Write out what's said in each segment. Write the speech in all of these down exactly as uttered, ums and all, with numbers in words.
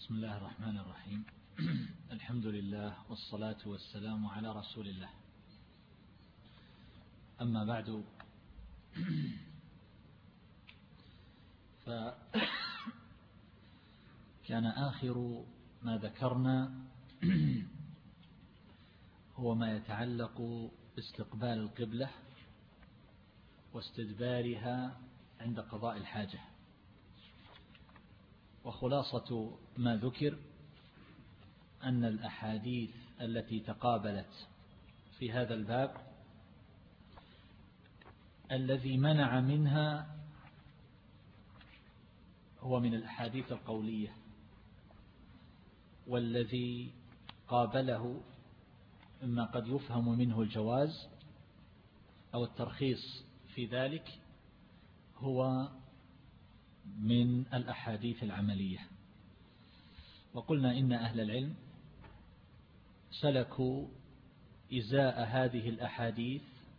بسم الله الرحمن الرحيم. الحمد لله والصلاة والسلام على رسول الله. أما بعد، فكان آخر ما ذكرنا هو ما يتعلق باستقبال القبلة واستدبارها عند قضاء الحاجة. وخلاصة ما ذكر أن الأحاديث التي تقابلت في هذا الباب الذي منع منها هو من الأحاديث القولية، والذي قابله إما قد يفهم منه الجواز أو الترخيص في ذلك هو من الأحاديث العملية. وقلنا إن أهل العلم سلكوا إزاء هذه الأحاديث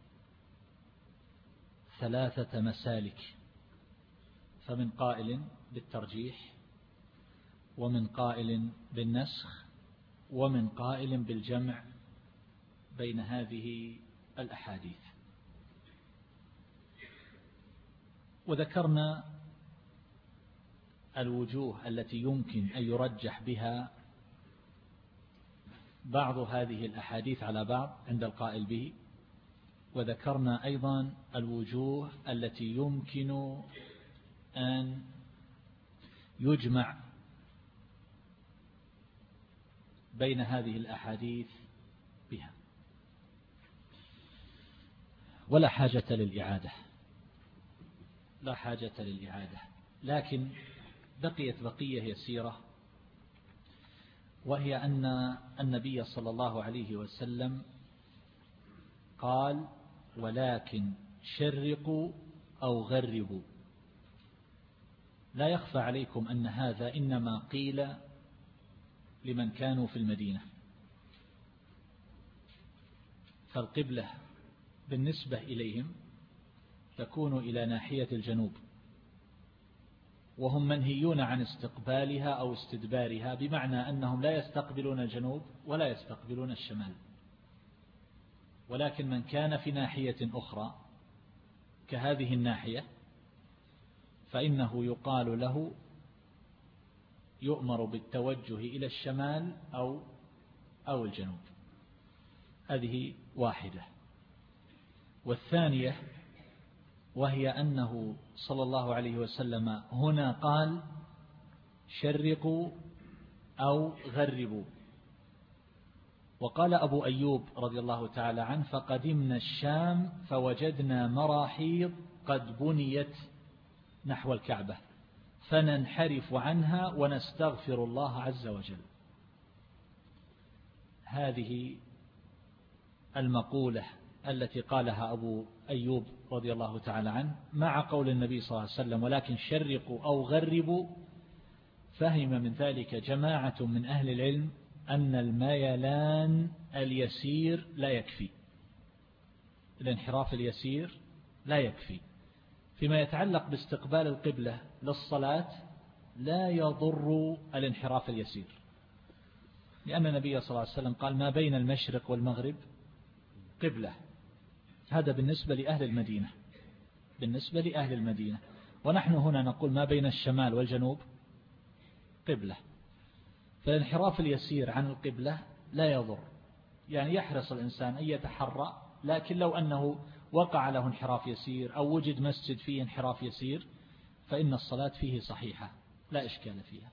ثلاثة مسالك، فمن قائل بالترجيح، ومن قائل بالنسخ، ومن قائل بالجمع بين هذه الأحاديث. وذكرنا الوجوه التي يمكن أن يرجح بها بعض هذه الأحاديث على بعض عند القائل به، وذكرنا أيضا الوجوه التي يمكن أن يجمع بين هذه الأحاديث بها. ولا حاجة للإعادة، لا حاجة للإعادة، لكن بقيت بقية يسيرة، وهي أن النبي صلى الله عليه وسلم قال: ولكن شرقوا أو غربوا. لا يخفى عليكم أن هذا إنما قيل لمن كانوا في المدينة، فالقبلة بالنسبة إليهم تكون إلى ناحية الجنوب، وهم منهيون عن استقبالها أو استدبارها، بمعنى أنهم لا يستقبلون الجنوب ولا يستقبلون الشمال. ولكن من كان في ناحية أخرى كهذه الناحية فإنه يقال له يؤمر بالتوجه إلى الشمال أو أو الجنوب. هذه واحدة. والثانية وهي أنه صلى الله عليه وسلم هنا قال: شرقوا أو غربوا. وقال أبو أيوب رضي الله تعالى عنه: فقدمنا الشام فوجدنا مراحيض قد بنيت نحو الكعبة فننحرف عنها ونستغفر الله عز وجل. هذه المقولة التي قالها أبو أيوب رضي الله تعالى عنه مع قول النبي صلى الله عليه وسلم: ولكن شرقوا أو غربوا، فهم من ذلك جماعة من أهل العلم أن الميلان اليسير لا يكفي، الانحراف اليسير لا يكفي. فيما يتعلق باستقبال القبلة للصلاة لا يضر الانحراف اليسير، لأن النبي صلى الله عليه وسلم قال: ما بين المشرق والمغرب قبلة. هذا بالنسبة لأهل المدينة، بالنسبة لأهل المدينة. ونحن هنا نقول ما بين الشمال والجنوب قبلة. فالانحراف اليسير عن القبلة لا يضر، يعني يحرص الإنسان أن يتحرى، لكن لو أنه وقع له انحراف يسير أو وجد مسجد فيه انحراف يسير فإن الصلاة فيه صحيحة لا إشكال فيها.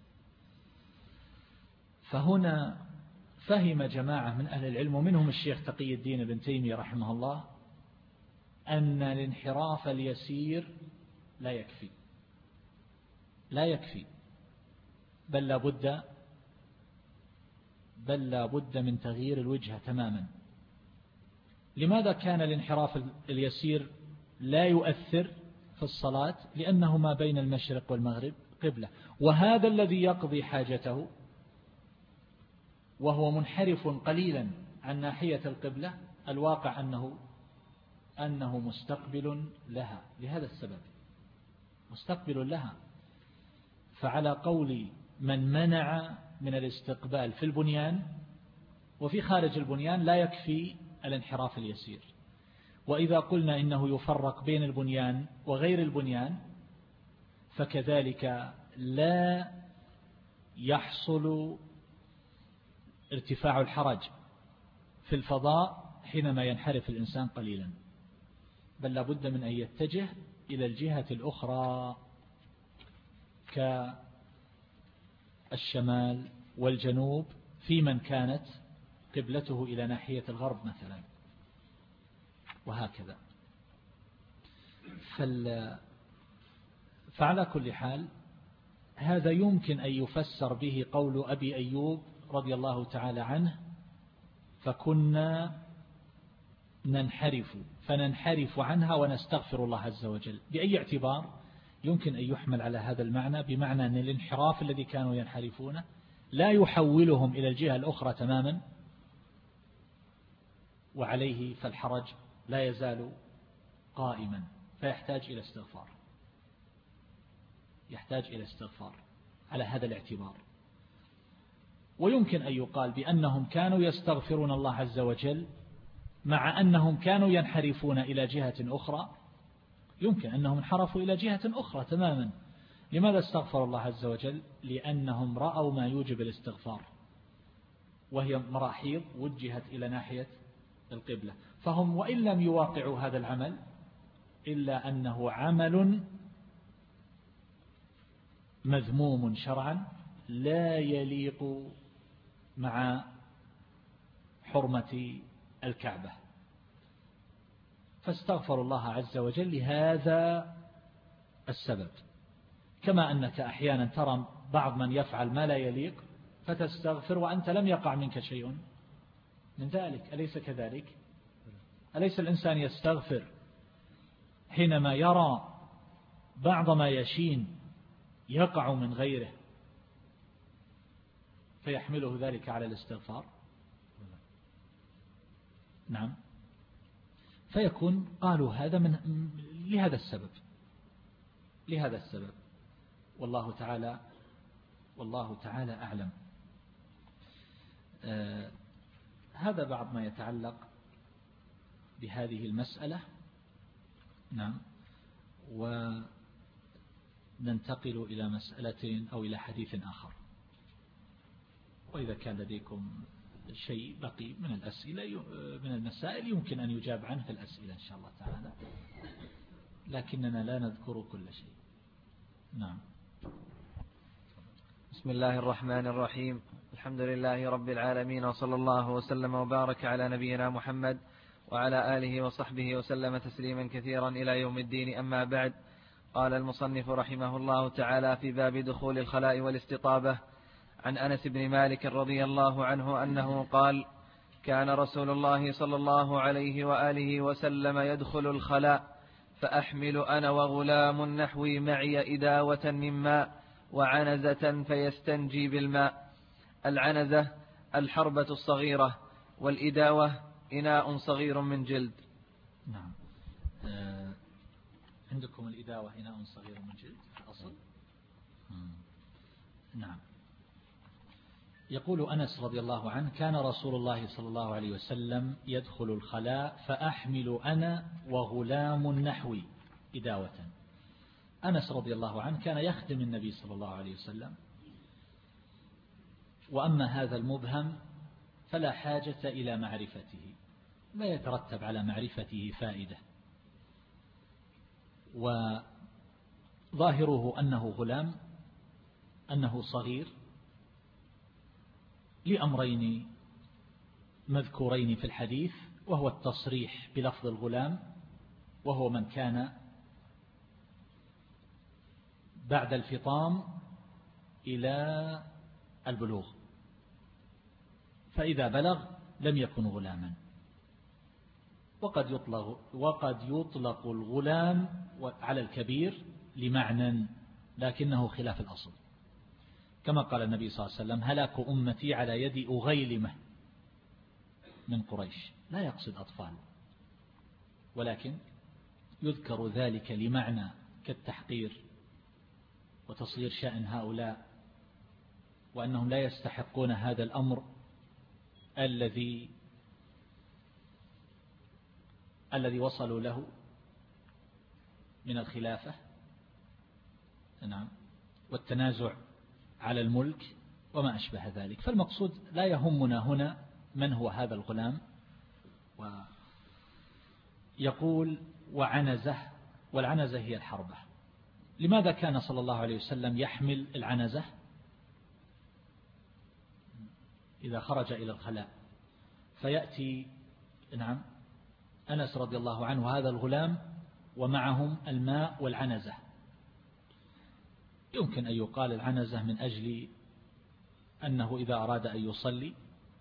فهنا فهم جماعة من أهل العلم ومنهم الشيخ تقي الدين ابن تيمية رحمه الله أن الانحراف اليسير لا يكفي، لا يكفي، بل لا بد بل لا بد من تغيير الوجهة تماما. لماذا كان الانحراف اليسير لا يؤثر في الصلاة؟ لأنه ما بين المشرق والمغرب قبلة، وهذا الذي يقضي حاجته وهو منحرف قليلا عن ناحية القبلة الواقع أنه أنه مستقبل لها، لهذا السبب مستقبل لها. فعلى قول من منع من الاستقبال في البنيان، وفي خارج البنيان لا يكفي الانحراف اليسير. وإذا قلنا إنه يفرق بين البنيان وغير البنيان فكذلك لا يحصل ارتفاع الحرج في الفضاء حينما ينحرف الإنسان قليلا، بل لابد من أن يتجه إلى الجهة الأخرى كالشمال والجنوب في من كانت قبلته إلى ناحية الغرب مثلا، وهكذا. فال... فعلى كل حال هذا يمكن أن يفسر به قول أبي أيوب رضي الله تعالى عنه: فكنا ننحرف فننحرف عنها ونستغفر الله عز وجل. بأي اعتبار يمكن أن يحمل على هذا المعنى؟ بمعنى أن الانحراف الذي كانوا ينحرفونه لا يحولهم إلى الجهة الأخرى تماما، وعليه فالحرج لا يزال قائما، فيحتاج إلى استغفار، يحتاج إلى استغفار على هذا الاعتبار. ويمكن أن يقال بأنهم كانوا يستغفرون الله عز وجل مع أنهم كانوا ينحرفون إلى جهة أخرى، يمكن أنهم انحرفوا إلى جهة أخرى تماما. لماذا استغفر الله عز وجل؟ لأنهم رأوا ما يوجب الاستغفار، وهي مراحيض وجهت إلى ناحية القبلة، فهم وإن لم يواقعوا هذا العمل إلا أنه عمل مذموم شرعا لا يليق مع حرمة الكعبة، فاستغفر الله عز وجل لهذا السبب. كما أنك أحيانا ترى بعض من يفعل ما لا يليق فتستغفر وأنت لم يقع منك شيء من ذلك، أليس كذلك؟ أليس الإنسان يستغفر حينما يرى بعض ما يشين يقع من غيره فيحمله ذلك على الاستغفار؟ نعم. فيكون قالوا هذا من لهذا السبب لهذا السبب والله تعالى والله تعالى أعلم. آه هذا بعض ما يتعلق بهذه المسألة. نعم. وننتقل إلى مسألة أو إلى حديث آخر، وإذا كان لديكم شيء بقي من الأسئلة من المسائل يمكن أن يجاب عنه في الأسئلة إن شاء الله تعالى، لكننا لا نذكر كل شيء. نعم. بسم الله الرحمن الرحيم. الحمد لله رب العالمين، وصلى الله وسلم وبارك على نبينا محمد وعلى آله وصحبه وسلم تسليما كثيرا إلى يوم الدين. أما بعد، قال المصنف رحمه الله تعالى في باب دخول الخلاء والاستطابة عن أنس بن مالك رضي الله عنه أنه قال: كان رسول الله صلى الله عليه وآله وسلم يدخل الخلاء فأحمل أنا وغلام نحوي معي إداوة من ماء وعنزة فيستنجي بالماء. العنزة الحربة الصغيرة، والإداوة إناء صغير من جلد. نعم. آه عندكم الإداوة إناء صغير من جلد في الأصل. نعم. يقول أنس رضي الله عنه: كان رسول الله صلى الله عليه وسلم يدخل الخلاء فأحمل أنا وغلام نحوي إداوة. أنس رضي الله عنه كان يخدم النبي صلى الله عليه وسلم، وأما هذا المبهم فلا حاجة إلى معرفته، لا يترتب على معرفته فائدة، وظاهره أنه غلام، أنه صغير، لأمرين مذكورين في الحديث، وهو التصريح بلفظ الغلام، وهو من كان بعد الفطام إلى البلوغ، فإذا بلغ لم يكن غلاما. وقد يطلق, وقد يطلق الغلام على الكبير لمعنى، لكنه خلاف الأصل، كما قال النبي صلى الله عليه وسلم: هلاك أمتي على يد أغيلمة من قريش، لا يقصد أطفال، ولكن يذكر ذلك لمعنى كالتحقير وتصغير شأن هؤلاء وأنهم لا يستحقون هذا الأمر الذي الذي وصلوا له من الخلافة، نعم، والتنازع على الملك وما أشبه ذلك. فالمقصود لا يهمنا هنا من هو هذا الغلام. ويقول وعنزة، والعنزة هي الحربة. لماذا كان صلى الله عليه وسلم يحمل العنزة إذا خرج إلى الخلاء؟ فيأتي نعم أنس رضي الله عنه هذا الغلام ومعهم الماء والعنزة. يمكن أن يقال العنزة من أجل أنه إذا أراد أن يصلي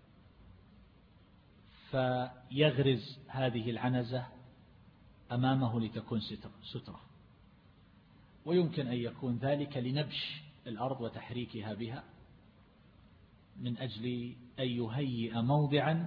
فيغرز هذه العنزة أمامه لتكون سترة، ويمكن أن يكون ذلك لنبش الأرض وتحريكها بها من أجل أن يهيئ موضعا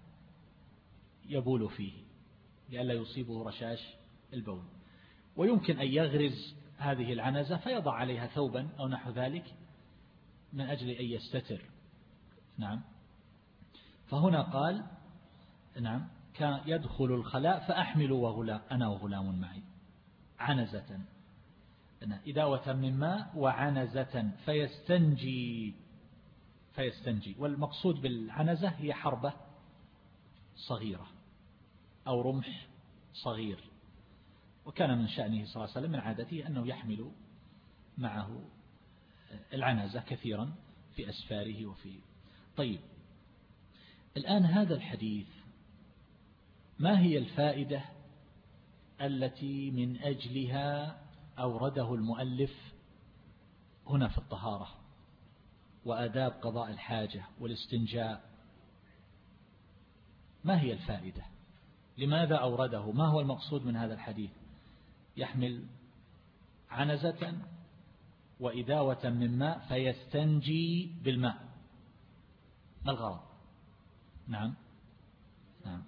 يبول فيه لئلا يصيبه رشاش البول. ويمكن أن يغرز هذه العنزة فيضع عليها ثوبا أو نحو ذلك من أجل أن يستتر. نعم. فهنا قال نعم كان يدخل الخلاء فأحمل وغلام أنا وغلام معي عنزة، إداوة من ماء وعنزة فيستنجي فيستنجي والمقصود بالعنزة هي حربة صغيرة أو رمح صغير. وكان من شأنه صلى الله عليه وسلم من عادته أنه يحمل معه العنزة كثيرا في أسفاره وفي. طيب الآن هذا الحديث ما هي الفائدة التي من أجلها أورده المؤلف هنا في الطهارة وآداب قضاء الحاجة والاستنجاء؟ ما هي الفائدة؟ لماذا أورده؟ ما هو المقصود من هذا الحديث؟ يحمل عنزة وإداوة من ماء فيستنجي بالماء، ما الغرض؟ نعم نعم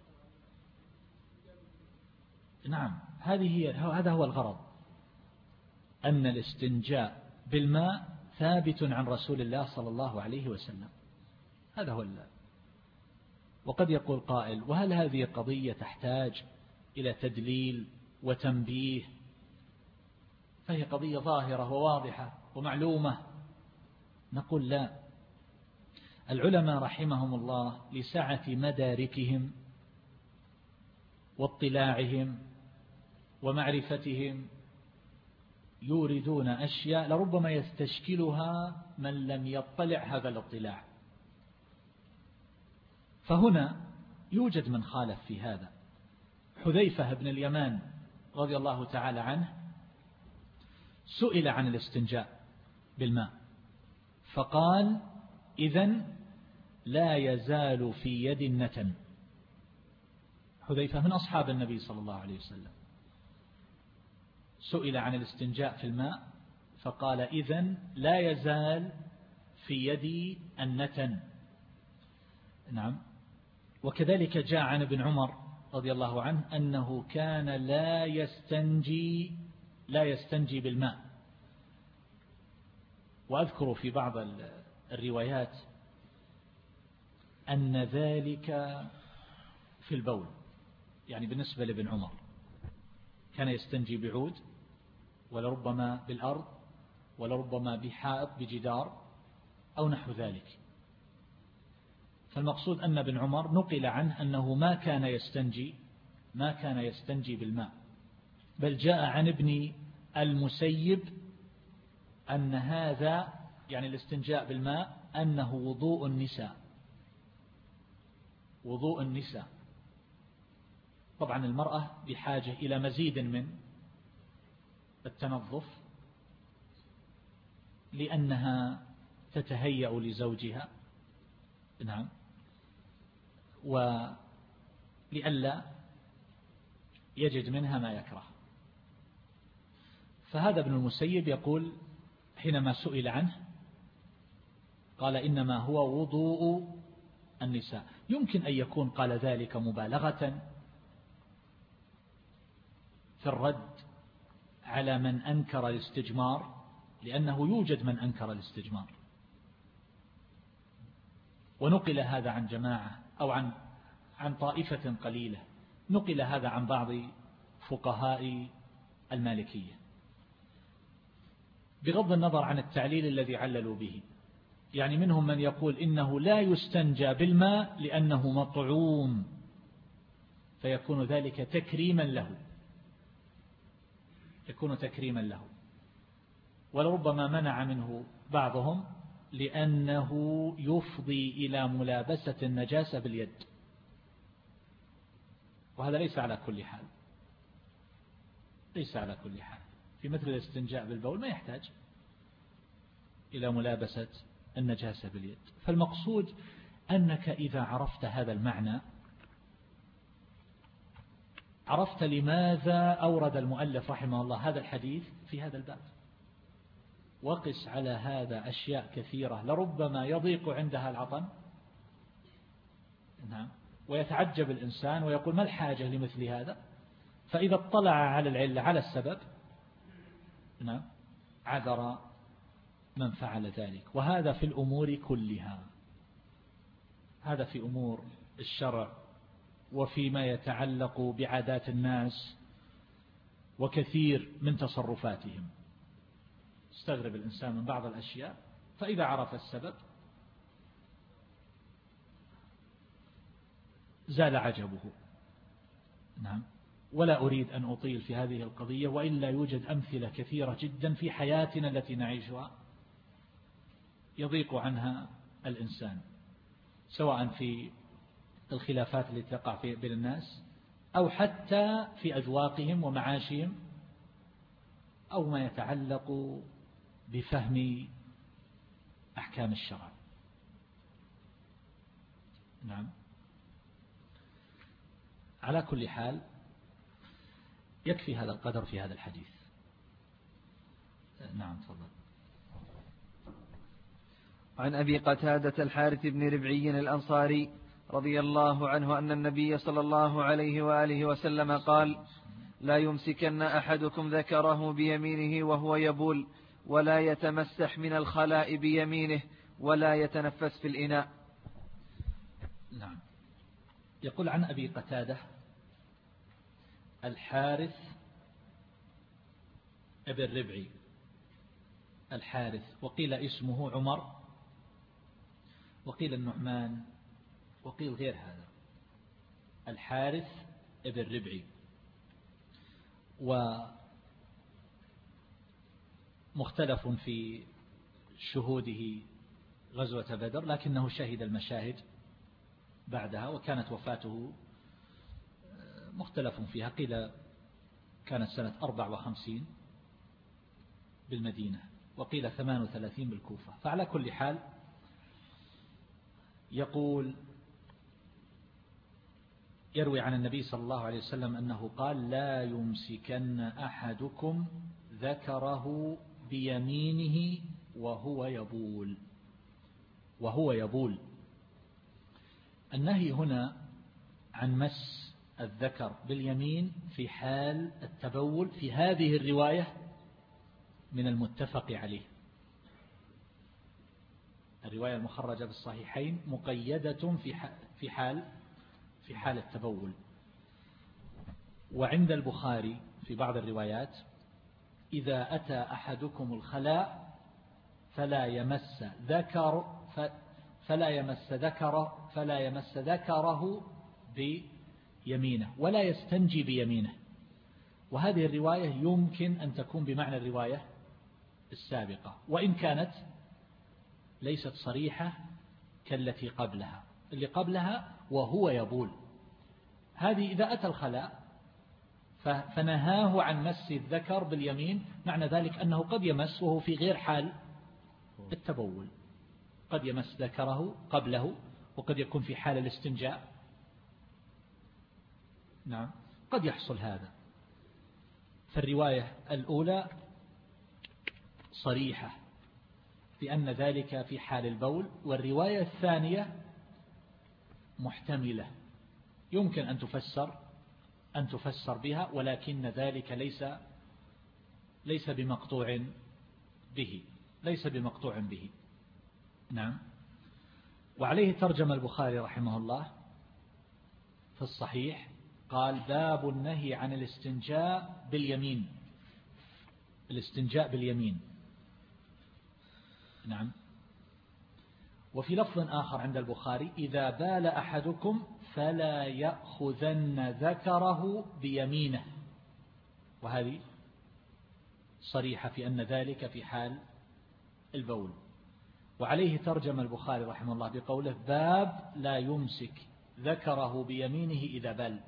نعم هذه هي هذا هو الغرض، أن الاستنجاء بالماء ثابت عن رسول الله صلى الله عليه وسلم. هذا هو الله. وقد يقول قائل وهل هذه قضية تحتاج إلى تدليل وتنبيه؟ فهي قضية ظاهرة وواضحة ومعلومة. نقول لا، العلماء رحمهم الله لسعة مداركهم واطلاعهم ومعرفتهم يوردون أشياء لربما يستشكلها من لم يطلع هذا الاطلاع. فهنا يوجد من خالف في هذا. حذيفة بن اليمان رضي الله تعالى عنه سئل عن الاستنجاء بالماء فقال إذن لا يزال في يد النتن. حذيفة من أصحاب النبي صلى الله عليه وسلم سئل عن الاستنجاء في الماء فقال إذن لا يزال في يدي النتن. نعم. وكذلك جاء عن ابن عمر رضي الله عنه أنه كان لا يستنجي لا يستنجي بالماء. وأذكر في بعض الروايات أن ذلك في البول، يعني بالنسبة لابن عمر كان يستنجي بعود ولربما بالأرض ولربما بحائط بجدار أو نحو ذلك. فالمقصود أن ابن عمر نقل عنه أنه ما كان يستنجي ما كان يستنجي بالماء، بل جاء عن ابن المسيب أن هذا يعني الاستنجاء بالماء أنه وضوء النساء وضوء النساء. طبعا المرأة بحاجة إلى مزيد من التنظف لأنها تتهيأ لزوجها، نعم، ولئلا يجد منها ما يكره. فهذا ابن المسيب يقول حينما سئل عنه قال إنما هو وضوء النساء. يمكن أن يكون قال ذلك مبالغة في الرد على من أنكر الاستجمار، لأنه يوجد من أنكر الاستجمار ونقل هذا عن جماعة أو عن عن طائفة قليلة، نقل هذا عن بعض فقهاء المالكية بغض النظر عن التعليل الذي عللوا به. يعني منهم من يقول إنه لا يستنجى بالماء لأنه مطعوم، فيكون ذلك تكريما له، يكون تكريما له. ولربما منع منه بعضهم لأنه يفضي إلى ملابسة النجاسة باليد، وهذا ليس على كل حال، ليس على كل حال. في مثل الاستنجاء بالبول ما يحتاج إلى ملابسة النجاسة باليد. فالمقصود أنك إذا عرفت هذا المعنى عرفت لماذا أورد المؤلف رحمه الله هذا الحديث في هذا الباب. وقس على هذا أشياء كثيرة لربما يضيق عندها العطن، نعم، ويتعجب الإنسان ويقول ما الحاجة لمثل هذا، فإذا اطلع على العلة على السبب، نعم، عذر من فعل ذلك. وهذا في الأمور كلها، هذا في أمور الشرع وفيما يتعلق بعادات الناس وكثير من تصرفاتهم. استغرب الإنسان من بعض الأشياء، فإذا عرف السبب زال عجبه. نعم. ولا أريد أن أطيل في هذه القضية، وإلا يوجد أمثلة كثيرة جدا في حياتنا التي نعيشها يضيق عنها الإنسان، سواء في الخلافات التي تقع بين الناس أو حتى في أذواقهم ومعاشهم أو ما يتعلق بفهم أحكام الشرع. نعم. على كل حال يكفي هذا القدر في هذا الحديث. نعم تفضل. عن أبي قتادة الحارث بن ربعي الأنصاري رضي الله عنه أن النبي صلى الله عليه وآله وسلم قال: لا يمسكن أحدكم ذكره بيمينه وهو يبول، ولا يتمسح من الخلاء بيمينه، ولا يتنفس في الإناء. نعم. يقول عن أبي قتادة الحارث ابن ربعي، الحارث، وقيل اسمه عمر، وقيل النعمان، وقيل غير هذا، الحارث ابن ربعي، ومختلف في شهوده غزوة بدر، لكنه شهد المشاهد بعدها، وكانت وفاته مختلف فيها، قيل كانت سنة أربع وخمسين بالمدينة، وقيل ثمان وثلاثين بالكوفة. فعلى كل حال يقول يروي عن النبي صلى الله عليه وسلم أنه قال: لا يمسكن أحدكم ذكره بيمينه وهو يبول. وهو يبول، النهي هنا عن مس الذكر باليمين في حال التبول في هذه الرواية من المتفق عليه. الرواية المخرجة بالصحيحين مقيدة في في حال في حال التبول. وعند البخاري في بعض الروايات: إذا أتى أحدكم الخلاء فلا يمس ذكر فلا يمس ذكره فلا يمس ذكره بيمينه ولا يستنجي بيمينه. وهذه الرواية يمكن أن تكون بمعنى الرواية السابقة، وإن كانت ليست صريحة كالتي قبلها. اللي قبلها وهو يبول، هذه إذا أتى الخلاء فنهاه عن مس الذكر باليمين، معنى ذلك أنه قد يمس وهو في غير حال التبول، قد يمس ذكره قبله، وقد يكون في حال الاستنجاء. نعم، قد يحصل هذا. فالرواية الأولى صريحة بأن ذلك في حال البول، والرواية الثانية محتملة يمكن أن تفسر أن تفسر بها، ولكن ذلك ليس ليس بمقطوع به، ليس بمقطوع به. نعم. وعليه ترجم البخاري رحمه الله في الصحيح، قال: باب النهي عن الاستنجاء باليمين. الاستنجاء باليمين، نعم. وفي لفظ آخر عند البخاري: إذا بال أحدكم فلا يأخذن ذكره بيمينه. وهذه صريحة في أن ذلك في حال البول. وعليه ترجم البخاري رحمه الله بقوله: باب لا يمسك ذكره بيمينه إذا بال.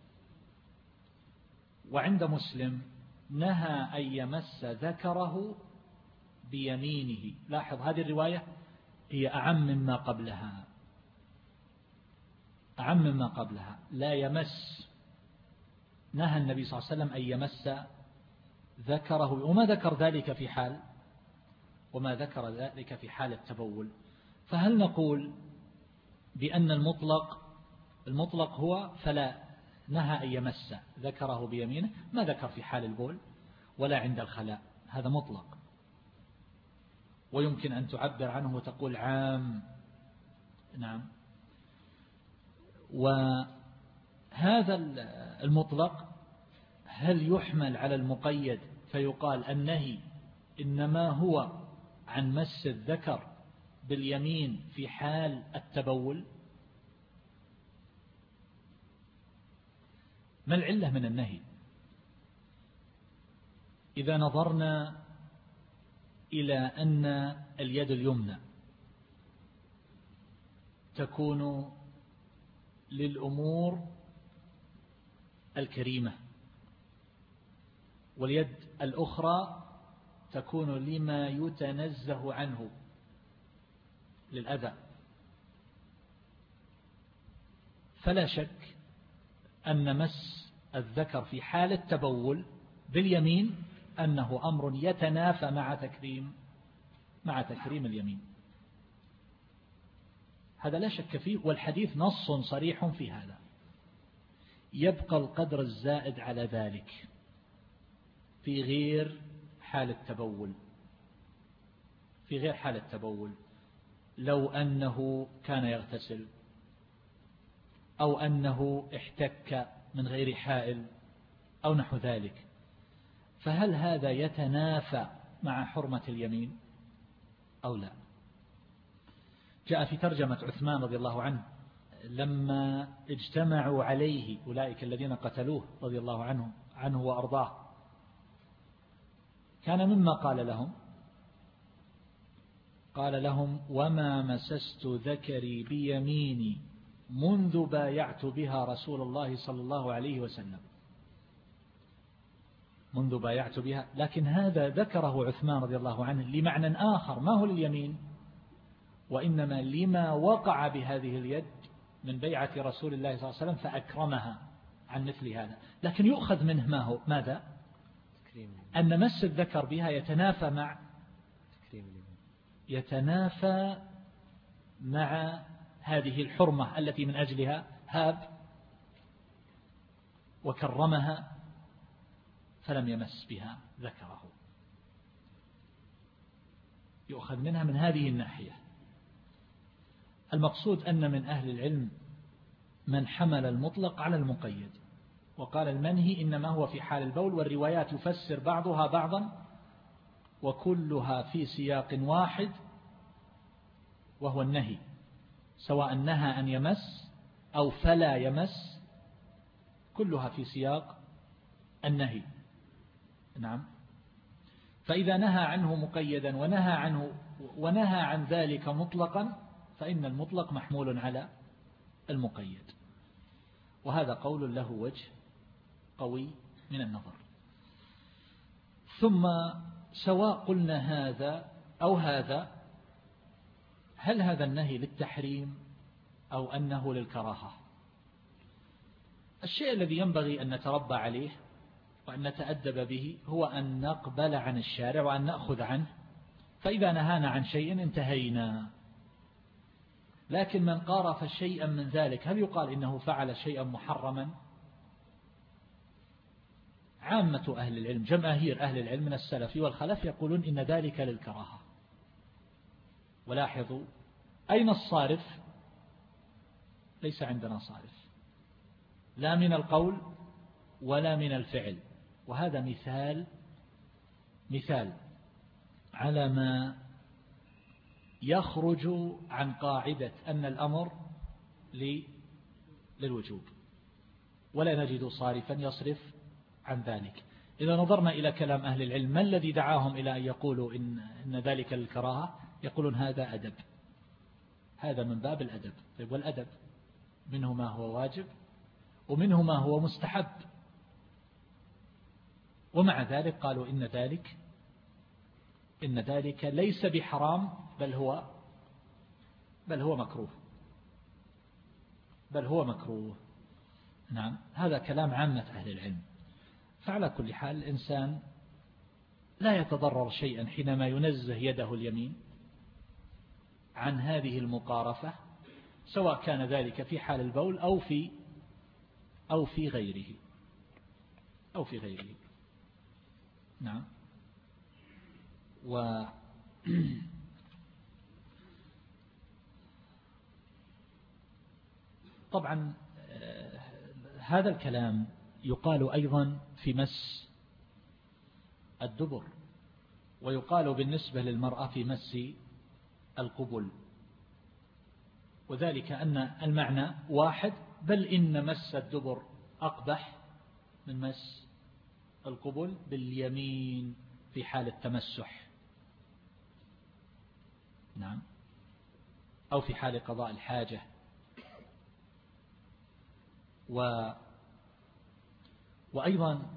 وعند مسلم: نهى أن يمس ذكره بيمينه. لاحظ هذه الرواية هي أعم مما قبلها، أعم مما قبلها. لا يمس، نهى النبي صلى الله عليه وسلم أن يمس ذكره، وما ذكر ذلك في حال وما ذكر ذلك في حال التبول. فهل نقول بأن المطلق المطلق هو فلا نهى أن يمس ذكره بيمينه، ما ذكر في حال البول ولا عند الخلاء، هذا مطلق. ويمكن أن تعبر عنه وتقول عام، نعم. وهذا المطلق هل يحمل على المقيد فيقال النهي إنما هو عن مس الذكر باليمين في حال التبول؟ ما العلة من النهي؟ إذا نظرنا إلى أن اليد اليمنى تكون للأمور الكريمة، واليد الأخرى تكون لما يتنزه عنه للأذى، فلا شك أن مس الذكر في حال التبول باليمين أنه أمر يتنافى مع تكريم مع تكريم اليمين، هذا لا شك فيه. والحديث نص صريح في هذا. يبقى القدر الزائد على ذلك في غير حال التبول، في غير حال التبول لو أنه كان يغتسل أو أنه احتك من غير حائل أو نحو ذلك، فهل هذا يتنافى مع حرمة اليمين أو لا؟ جاء في ترجمة عثمان رضي الله عنه لما اجتمعوا عليه أولئك الذين قتلوه رضي الله عنه عنه وأرضاه، كان مما قال لهم قال لهم: وما مسست ذكري بيميني منذ بايعت بها رسول الله صلى الله عليه وسلم، منذ بايعت بها. لكن هذا ذكره عثمان رضي الله عنه لمعنى آخر، ما هو لليمين، وإنما لما وقع بهذه اليد من بيعة رسول الله صلى الله عليه وسلم فأكرمها عن مثل هذا. لكن يؤخذ منه ما هو ماذا؟ أن مس الذكر بها يتنافى مع يتنافى مع هذه الحرمة التي من أجلها هاب وكرمها فلم يمس بها ذكره. يؤخذ منها من هذه الناحية. المقصود أن من أهل العلم من حمل المطلق على المقيد وقال المنهي إنما هو في حال البول، والروايات يفسر بعضها بعضا وكلها في سياق واحد وهو النهي، سواء نهى أن يمس أو فلا يمس، كلها في سياق النهي. نعم. فإذا نهى عنه مقيدا ونهى عنه ونهى عن ذلك مطلقا فإن المطلق محمول على المقيد، وهذا قول له وجه قوي من النظر. ثم سواء قلنا هذا أو هذا، هل هذا النهي للتحريم أو أنه للكراهة؟ الشيء الذي ينبغي أن نتربى عليه وأن نتأدب به هو أن نقبل عن الشارع وأن نأخذ عنه، فإذا نهانا عن شيء انتهينا. لكن من قارف شيئا من ذلك هل يقال إنه فعل شيئا محرما؟ عامة أهل العلم، جماهير أهل العلم من السلف والخلف يقولون إن ذلك للكراهة. ولاحظوا أين الصارف ليس عندنا صارف، لا من القول ولا من الفعل. وهذا مثال مثال على ما يخرج عن قاعدة أن الأمر للوجوب، ولا نجد صارفا يصرف عن ذلك. إذا نظرنا إلى كلام أهل العلم، ما الذي دعاهم إلى أن يقولوا إن, إن ذلك للكراهة؟ يقولون هذا أدب، هذا من باب الأدب. طيب والأدب منه ما هو واجب ومنه ما هو مستحب، ومع ذلك قالوا إن ذلك إن ذلك ليس بحرام، بل هو بل هو مكروه بل هو مكروه نعم، هذا كلام عامة أهل العلم. فعلى كل حال الإنسان لا يتضرر شيئا حينما ينزه يده اليمين عن هذه المقارفة، سواء كان ذلك في حال البول أو في أو في غيره أو في غيره نعم. و طبعا هذا الكلام يقال أيضا في مس الدبر، ويقال بالنسبة للمرأة في مس القبل، وذلك أن المعنى واحد، بل إن مس الدبر أقبح من مس القبل باليمين في حال التمسح نعم، أو في حال قضاء الحاجة. و وأيضا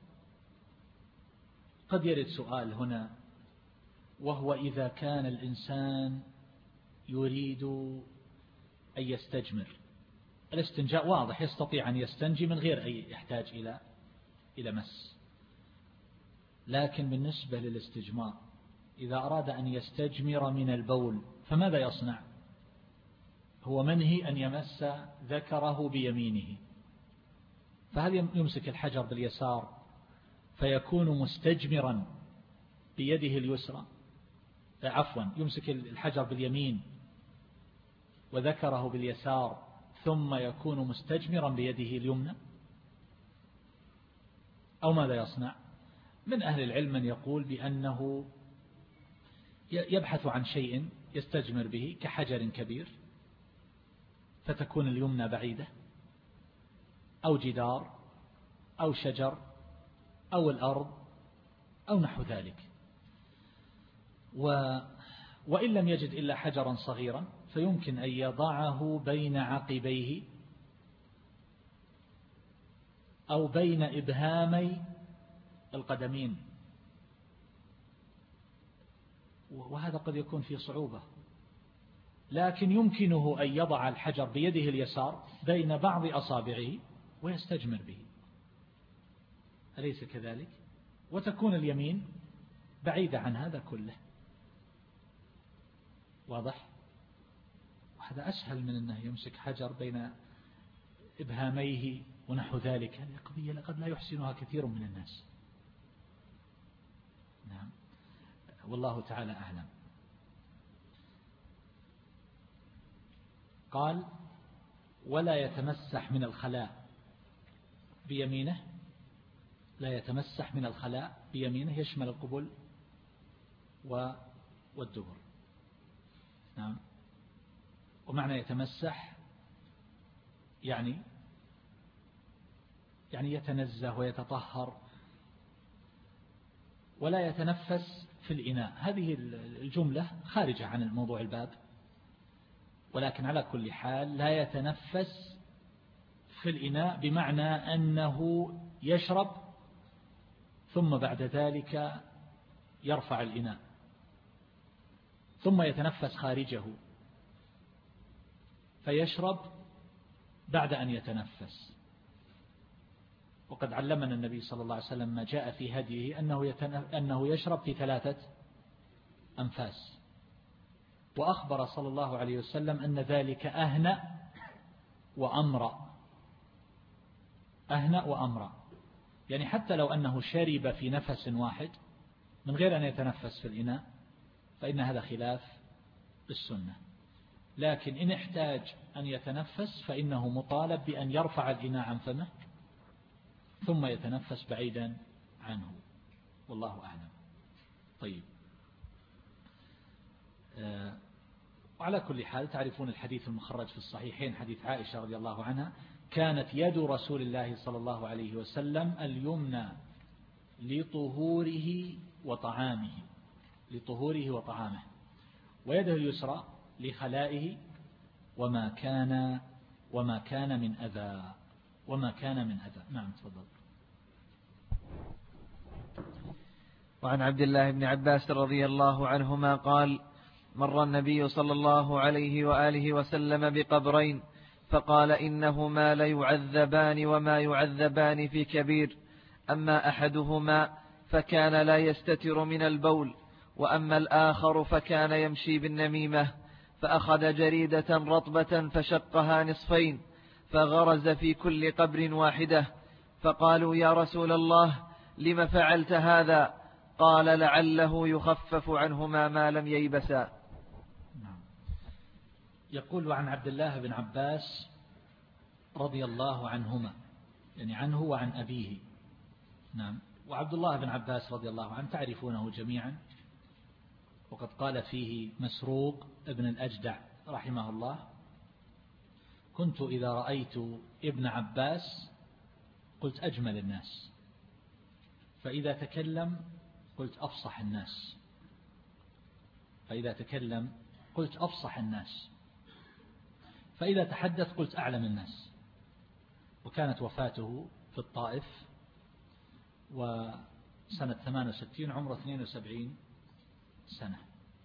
قد يرد سؤال هنا، وهو إذا كان الإنسان يريد أن يستجمر، الاستنجاء واضح، يستطيع أن يستنجي من غير أن يحتاج إلى إلى مس، لكن بالنسبة للاستجمار إذا أراد أن يستجمر من البول فماذا يصنع؟ هو منهي أن يمس ذكره بيمينه، فهل يمسك الحجر باليسار فيكون مستجمرا بيده اليسرى؟ عفوا يمسك الحجر باليمين وذكره باليسار ثم يكون مستجمرا بيده اليمنى، أو ماذا يصنع؟ من أهل العلم من يقول بأنه يبحث عن شيء يستجمر به كحجر كبير فتكون اليمنى بعيدة، أو جدار أو شجر أو الأرض أو نحو ذلك. و وإن لم يجد إلا حجرا صغيرا فيمكن أن يضعه بين عقبيه أو بين إبهامي القدمين، وهذا قد يكون فيه صعوبة، لكن يمكنه أن يضع الحجر بيده اليسار بين بعض أصابعه ويستجمر به، أليس كذلك؟ وتكون اليمين بعيدة عن هذا كله، واضح؟ وهذا أسهل من أنه يمسك حجر بين إبهاميه ونحو ذلك، هذه قضية قد لا يحسنها كثير من الناس. نعم، والله تعالى أعلم. قال ولا يتمسح من الخلاء بيمينه، لا يتمسح من الخلاء بيمينه يشمل القبل والدبر. نعم، ومعنى يتمسح يعني يعني يتنزه ويتطهر، ولا يتنفس في الإناء. هذه الجملة خارجة عن الموضوع الباب، ولكن على كل حال لا يتنفس في الإناء بمعنى أنه يشرب ثم بعد ذلك يرفع الإناء ثم يتنفس خارجه فيشرب بعد أن يتنفس. وقد علمنا النبي صلى الله عليه وسلم ما جاء في هديه أنه, أنه يشرب في ثلاثة أنفاس، وأخبر صلى الله عليه وسلم أن ذلك أهنأ وأمرأ، أهنأ وأمرأ، يعني حتى لو أنه شرب في نفس واحد من غير أن يتنفس في الإناء فإن هذا خلاف السنة. لكن إن احتاج أن يتنفس فإنه مطالب بأن يرفع الإناء عن فمه ثم يتنفس بعيدا عنه، والله أعلم. طيب، آه وعلى كل حال تعرفون الحديث المخرج في الصحيحين، حديث عائشة رضي الله عنها: كانت يد رسول الله صلى الله عليه وسلم اليمنى لطهوره وطعامه لطهوره وطعامه ويده اليسرى لخلائه وما كان وما كان من أذى وما كان من أذى. نعم، تفضل. وعن عبد الله بن عباس رضي الله عنهما قال: مر النبي صلى الله عليه وآله وسلم بقبرين فقال: إنهما ليعذبان وما يعذبان في كبير، أما أحدهما فكان لا يستتر من البول، وأما الآخر فكان يمشي بالنميمة، فأخذ جريدة رطبة فشقها نصفين فغرز في كل قبر واحدة، فقالوا: يا رسول الله لم فعلت هذا؟ قال: لعله يخفف عنهما ما لم ييبسا. يقول: وعن عبد الله بن عباس رضي الله عنهما، يعني عنه وعن أبيه. نعم. وعبد الله بن عباس رضي الله عنه تعرفونه جميعا، وقد قال فيه مسروق ابن الأجدع رحمه الله: كنت إذا رأيت ابن عباس قلت أجمل الناس، فإذا تكلم قلت أفصح الناس فإذا تكلم قلت أفصح الناس فإذا تحدث قلت أعلم الناس. وكانت وفاته في الطائف وسنة ثمان وستين، عمره اثنين وسبعين سنة.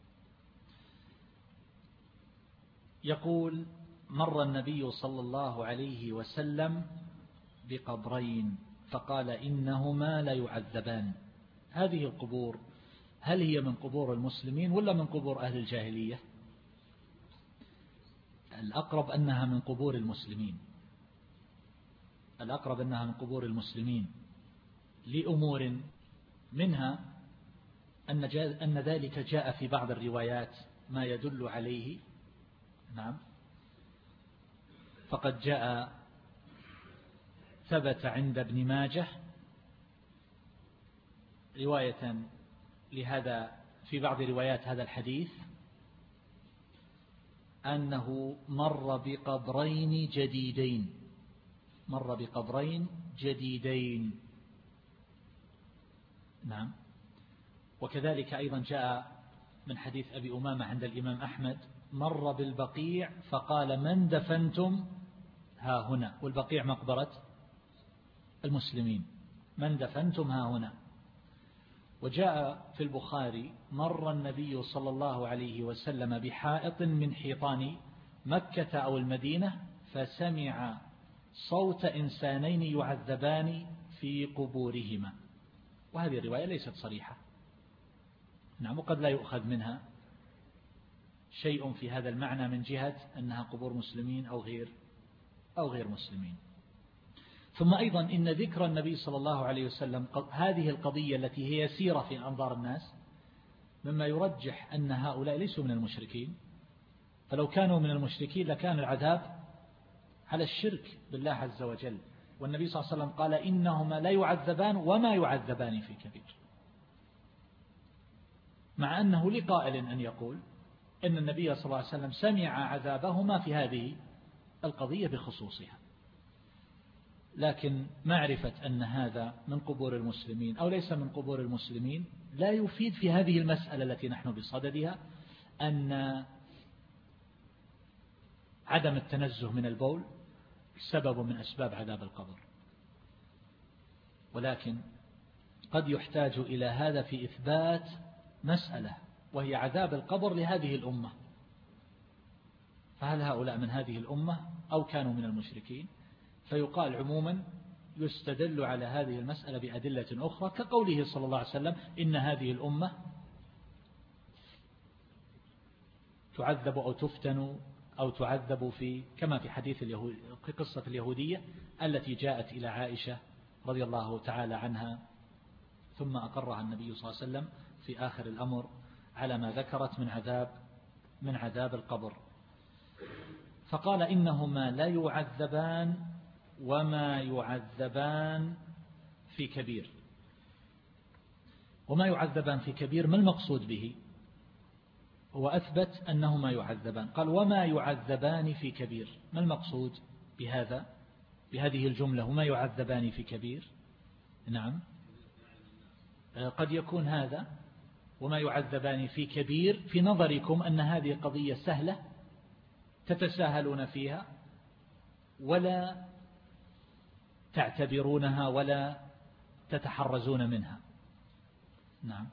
يقول: مر النبي صلى الله عليه وسلم بقبرين فقال: إنهما ليعذبان. هذه القبور هل هي من قبور المسلمين ولا من قبور أهل الجاهلية؟ الأقرب أنها من قبور المسلمين الأقرب أنها من قبور المسلمين لأمور، منها أن, أن ذلك جاء في بعض الروايات ما يدل عليه. نعم. فقد جاء ثبت عند ابن ماجه رواية لهذا في بعض روايات هذا الحديث أنه مر بقبرين جديدين مر بقبرين جديدين نعم. وكذلك أيضا جاء من حديث أبي أمامة عند الإمام أحمد: مر بالبقيع فقال: من دفنتم ها هنا. والبقيع مقبرة المسلمين. من دفنتم ها هنا. وجاء في البخاري: مر النبي صلى الله عليه وسلم بحائط من حيطان مكة أو المدينة فسمع صوت إنسانين يعذبان في قبورهما. وهذه الرواية ليست صريحة. نعم. وقد لا يؤخذ منها شيء في هذا المعنى من جهة أنها قبور مسلمين أو غير أو غير مسلمين. ثم أيضا إن ذكر النبي صلى الله عليه وسلم هذه القضية التي هي يسيرة في أنظار الناس مما يرجح أن هؤلاء ليسوا من المشركين، فلو كانوا من المشركين لكان العذاب على الشرك بالله عز وجل. والنبي صلى الله عليه وسلم قال: إنهما لا يعذبان وما يعذبان في كبير، مع أنه لقائل أن يقول إن النبي صلى الله عليه وسلم سمع عذابهما في هذه القضية بخصوصها. لكن معرفة أن هذا من قبور المسلمين أو ليس من قبور المسلمين لا يفيد في هذه المسألة التي نحن بصددها أن عدم التنزه من البول سبب من أسباب عذاب القبر. ولكن قد يحتاج إلى هذا في إثبات مسألة، وهي عذاب القبر لهذه الأمة، فهل هؤلاء من هذه الأمة أو كانوا من المشركين؟ فيقال عموما يستدل على هذه المسألة بأدلة أخرى، كقوله صلى الله عليه وسلم: إن هذه الأمة تعذب أو تفتن أو تعذب في كما في حديث اليهود في قصة اليهودية التي جاءت إلى عائشة رضي الله تعالى عنها ثم أقرها النبي صلى الله عليه وسلم في آخر الأمر على ما ذكرت من عذاب من عذاب القبر. فقال إنهما لا يعذبان وما يعذبان في كبير. وما يعذبان في كبير ما المقصود به؟ هو أثبت أنهما يعذبان، قال وما يعذبان في كبير، ما المقصود بهذا بهذه الجملة وما يعذبان في كبير؟ نعم، قد يكون هذا وما يعذبان في كبير في نظركم أن هذه قضية سهلة تتساهلون فيها ولا تعتبرونها ولا تتحرزون منها. نعم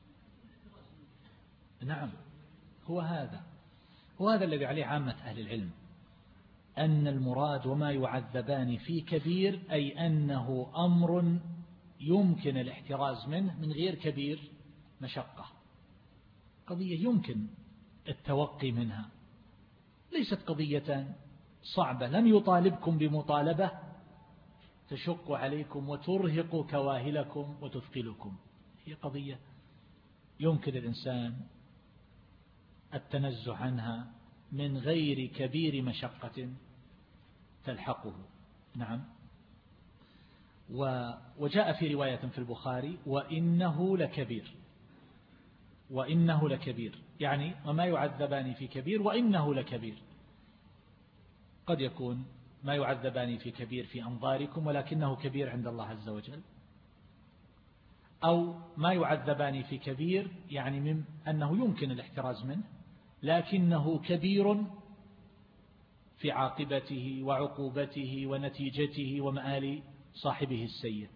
نعم هو هذا هو هذا الذي عليه عامة أهل العلم، أن المراد وما يعذبان في كبير أي أنه أمر يمكن الاحتراز منه من غير كبير مشقة، قضية يمكن التوقي منها، ليست قضية صعبة، لم يطالبكم بمطالبة تشق عليكم وترهق كواهلكم وتثقلكم، هي قضية يمكن الإنسان التنزه عنها من غير كبير مشقة تلحقه. نعم. وجاء في رواية في البخاري وإنه لكبير، وإنه لكبير يعني وما يعذبان في كبير وإنه لكبير. قد يكون ما يعذبان في كبير في أنظاركم ولكنه كبير عند الله عز وجل، أو ما يعذبان في كبير يعني من أنه يمكن الاحتراز منه لكنه كبير في عاقبته وعقوبته ونتيجته ومآل صاحبه السيء.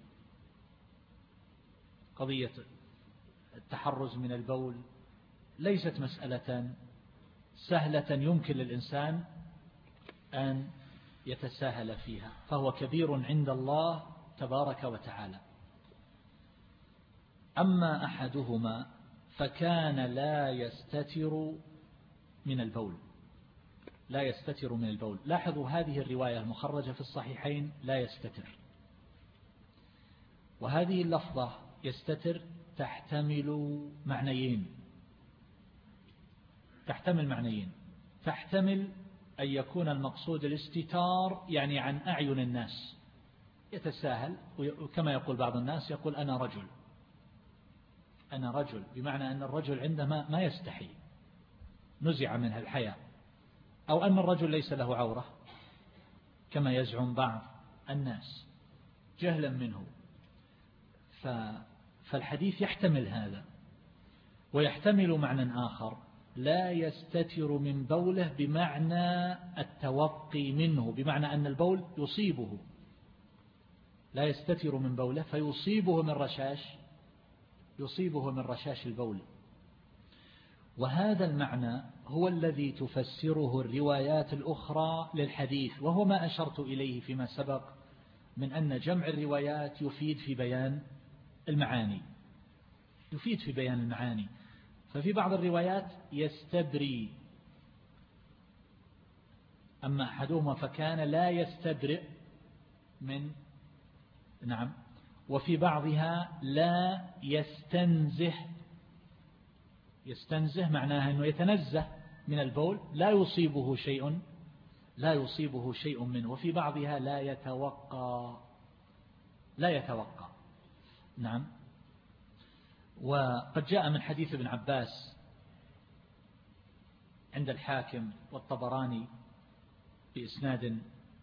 قضية التحرز من البول ليست مسألة سهلة يمكن للإنسان أن يتساهل فيها، فهو كبير عند الله تبارك وتعالى. أما أحدهما فكان لا يستتر من البول، لا يستتر من البول. لاحظوا هذه الرواية المخرجة في الصحيحين لا يستتر، وهذه اللفظة يستتر تحتمل معنيين، تحتمل معنيين تحتمل أن يكون المقصود الاستتار يعني عن أعين الناس، يتساهل، وكما يقول بعض الناس يقول أنا رجل، أنا رجل، بمعنى أن الرجل عندما ما يستحي نزع منها الحياء، أو أن الرجل ليس له عورة كما يزعم بعض الناس جهلا منه. فالحديث يحتمل هذا، ويحتمل معنى آخر لا يستتر من بوله بمعنى التوقي منه، بمعنى أن البول يصيبه، لا يستتر من بوله فيصيبه من رشاش يصيبه من رشاش البول. وهذا المعنى هو الذي تفسره الروايات الأخرى للحديث، وهو ما أشرت إليه فيما سبق من أن جمع الروايات يفيد في بيان المعاني يفيد في بيان المعاني. ففي بعض الروايات يستبري، أما أحدهما فكان لا يستبرئ من نعم وفي بعضها لا يستنزه، يستنزه معناها أنه يتنزه من البول لا يصيبه شيء لا يصيبه شيء منه، وفي بعضها لا يتوقى لا يتوقى نعم. وقد جاء من حديث ابن عباس عند الحاكم والطبراني بإسناد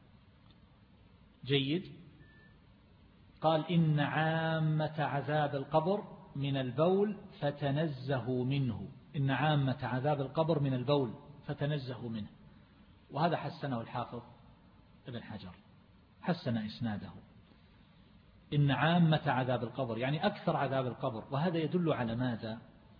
جيد، قال إن عامة عذاب القبر من البول فتنزهوا منه، إن عامة عذاب القبر من البول فتنزهوا منه. وهذا حسنه الحافظ ابن حجر، حسن إسناده، إن عامة عذاب القبر يعني أكثر عذاب القبر. وهذا يدل على ماذا؟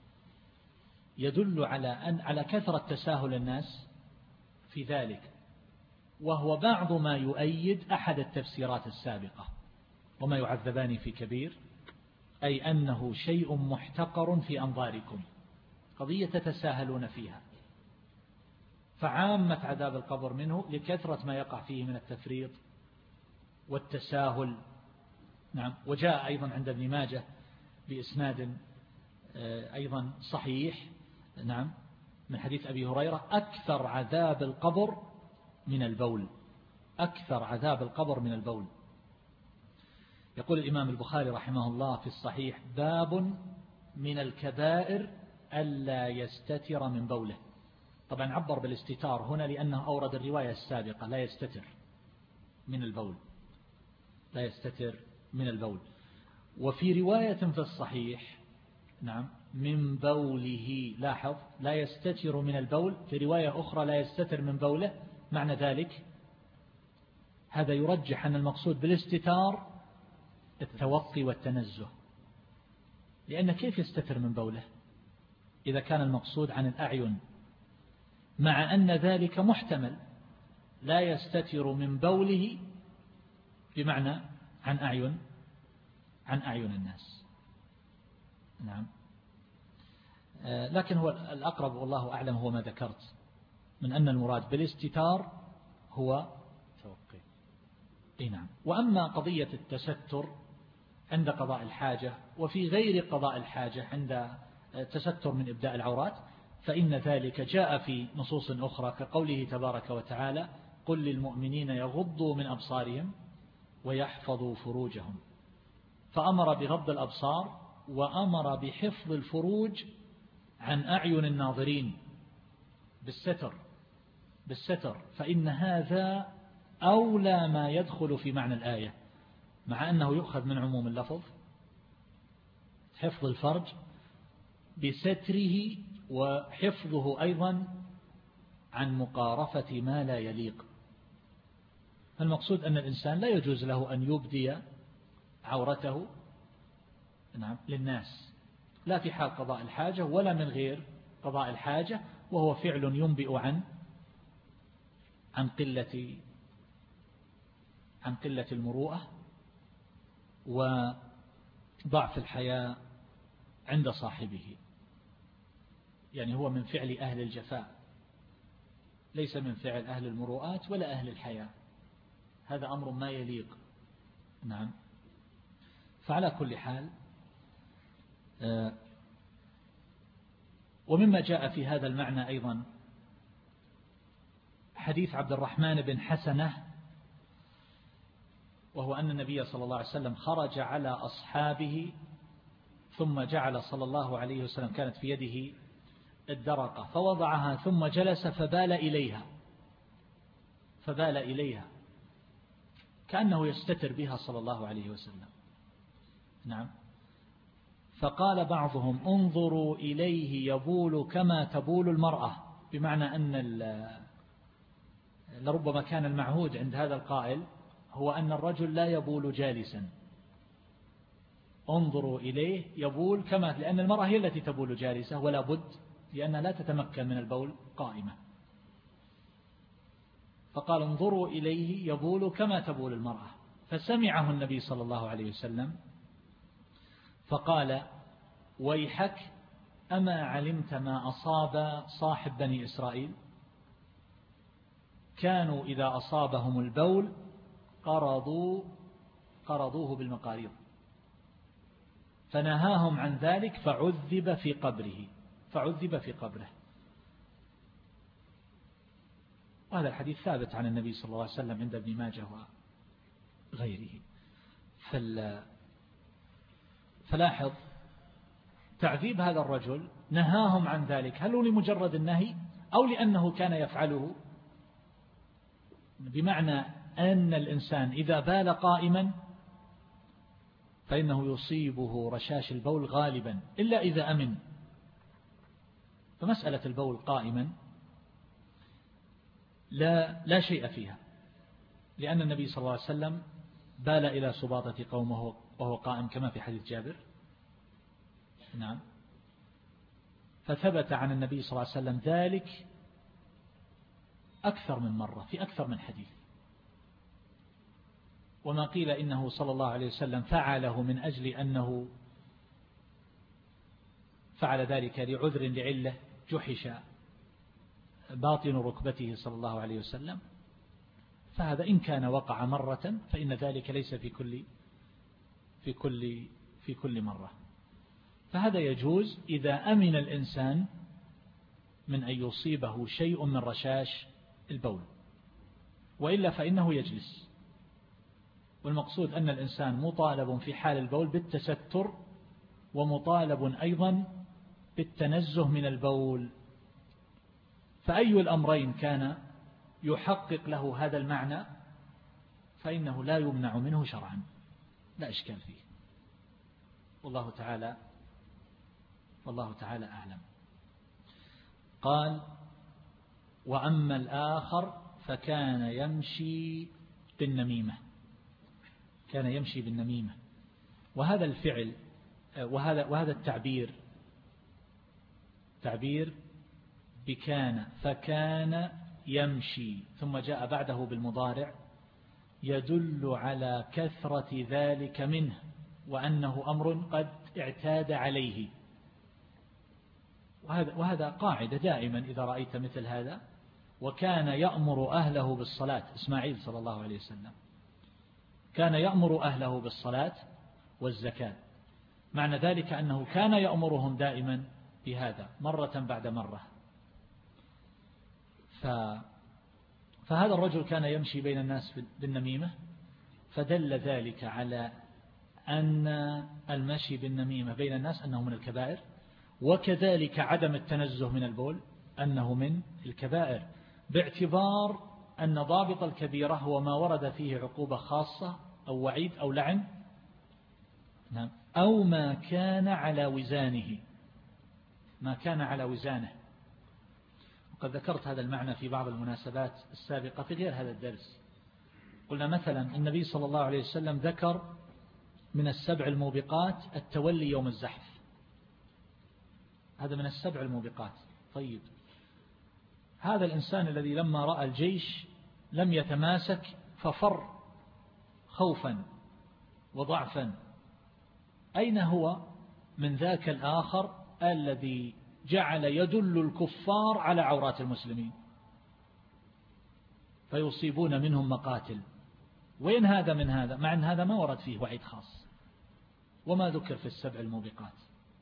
يدل على أن على كثرة تساهل الناس في ذلك، وهو بعض ما يؤيد أحد التفسيرات السابقة، وما يعذبان في كبير أي أنه شيء محتقر في أنظاركم، قضية تتساهلون فيها، فعامة عذاب القبر منه لكثرة ما يقع فيه من التفريط والتساهل. نعم. وجاء أيضا عند ابن ماجه بإسناد أيضا صحيح نعم من حديث أبي هريرة أكثر عذاب القبر من البول، أكثر عذاب القبر من البول. يقول الإمام البخاري رحمه الله في الصحيح: باب من الكبائر ألا يستتر من بوله. طبعا عبر بالاستتار هنا لأنه أورد الرواية السابقة لا يستتر من البول، لا يستتر من البول. وفي رواية في الصحيح نعم من بوله، لاحظ لا يستتر من البول، في رواية أخرى لا يستتر من بوله. معنى ذلك هذا يرجح أن المقصود بالاستتار التوقي والتنزه، لأن كيف يستتر من بوله إذا كان المقصود عن الأعين، مع أن ذلك محتمل، لا يستتر من بوله بمعنى عن أعين عن أعين الناس. نعم. لكن هو الأقرب والله أعلم هو ما ذكرت من أن المراد بالاستتار هو توقي. إيه نعم. وأما قضية التستر عند قضاء الحاجة وفي غير قضاء الحاجة عند التستر من إبداء العورات فإن ذلك جاء في نصوص أخرى كقوله تبارك وتعالى: قل للمؤمنين يغضوا من أبصارهم ويحفظوا فروجهم، فأمر بغض الأبصار وأمر بحفظ الفروج عن أعين الناظرين بالستر بالستر فإن هذا أولى ما يدخل في معنى الآية، مع أنه يؤخذ من عموم اللفظ حفظ الفرج بستره وحفظه أيضا عن مقارفة ما لا يليق. المقصود أن الإنسان لا يجوز له أن يبدي عورته نعم للناس، لا في حال قضاء الحاجة ولا من غير قضاء الحاجة، وهو فعل ينبئ عن عن قلة عن قلة المروءة وضعف الحياء عند صاحبه. يعني هو من فعل أهل الجفاء، ليس من فعل أهل المروءات ولا أهل الحياء، هذا أمر ما يليق. نعم. فعلى كل حال، ومما جاء في هذا المعنى أيضا حديث عبد الرحمن بن حسنة، وهو أن النبي صلى الله عليه وسلم خرج على أصحابه ثم جعل صلى الله عليه وسلم كانت في يده الدرقة فوضعها ثم جلس فبال إليها فبال إليها كأنه يستتر بها صلى الله عليه وسلم. نعم. فقال بعضهم: انظروا إليه يبول كما تبول المرأة، بمعنى أن لربما كان المعهود عند هذا القائل هو أن الرجل لا يبول جالسا، انظروا إليه يبول كما، لأن المرأة هي التي تبول جالسة ولا بد، لأنها لا تتمكن من البول قائمة. فقال: انظروا إليه يبول كما تبول المرأة. فسمعه النبي صلى الله عليه وسلم فقال: ويحك، أما علمت ما أصاب صاحب بني إسرائيل؟ كانوا إذا أصابهم البول قرضوا قرضوه بالمقاريض، فنهاهم عن ذلك فعذب في قبره فعذب في قبره. وهذا الحديث ثابت عن النبي صلى الله عليه وسلم عند ابن ماجه وغيره. فلاحظ تعذيب هذا الرجل، نهاهم عن ذلك، هل هو لمجرد النهي أو لأنه كان يفعله؟ بمعنى أن الإنسان إذا بال قائما فإنه يصيبه رشاش البول غالبا إلا إذا أمن. فمسألة البول قائما لا لا شيء فيها، لأن النبي صلى الله عليه وسلم بال إلى سباطة قومه وهو قائم كما في حديث جابر. نعم. فثبت عن النبي صلى الله عليه وسلم ذلك أكثر من مرة في أكثر من حديث. وما قيل إنه صلى الله عليه وسلم فعله من أجل أنه فعل ذلك لعذر لعلة جحش باطن ركبته صلى الله عليه وسلم، فهذا إن كان وقع مرة فإن ذلك ليس في كل في كل في كل مرة. فهذا يجوز إذا أمن الإنسان من أن يصيبه شيء من رشاش البول، وإلا فإنه يجلس. والمقصود أن الإنسان مطالب في حال البول بالتستر، ومطالب أيضا بالتنزه من البول. فأي الأمرين كان يحقق له هذا المعنى فإنه لا يمنع منه شرعا، لا إشكال فيه. والله تعالى والله تعالى أعلم. قال: وأما الآخر فكان يمشي بالنميمة، كان يمشي بالنميمة. وهذا الفعل وهذا وهذا التعبير تعبير بكان، فكان يمشي ثم جاء بعده بالمضارع، يدل على كثرة ذلك منه، وأنه أمر قد اعتاد عليه. وهذا وهذا قاعدة دائما إذا رأيت مثل هذا. وكان يأمر أهله بالصلاة، إسماعيل صلى الله عليه وسلم كان يأمر أهله بالصلاة والزكاة، معنى ذلك أنه كان يأمرهم دائما بهذا مرة بعد مرة. ف... فهذا الرجل كان يمشي بين الناس بالنميمة، فدل ذلك على أن المشي بالنميمة بين الناس أنه من الكبائر، وكذلك عدم التنزه من البول أنه من الكبائر، باعتبار أن ضابط الكبيرة هو ما ورد فيه عقوبة خاصة أو وعيد أو لعن، أو ما كان على وزانه ما كان على وزانه. وقد ذكرت هذا المعنى في بعض المناسبات السابقة في غير هذا الدرس. قلنا مثلا النبي صلى الله عليه وسلم ذكر من السبع الموبقات التولي يوم الزحف، هذا من السبع الموبقات. طيب، هذا الإنسان الذي لما رأى الجيش لم يتماسك ففر خوفا وضعفا، أين هو من ذاك الآخر الذي جعل يدل الكفار على عورات المسلمين فيصيبون منهم مقاتل؟ وين هذا من هذا؟ مع أن هذا ما ورد فيه وعيد خاص وما ذكر في السبع الموبقات.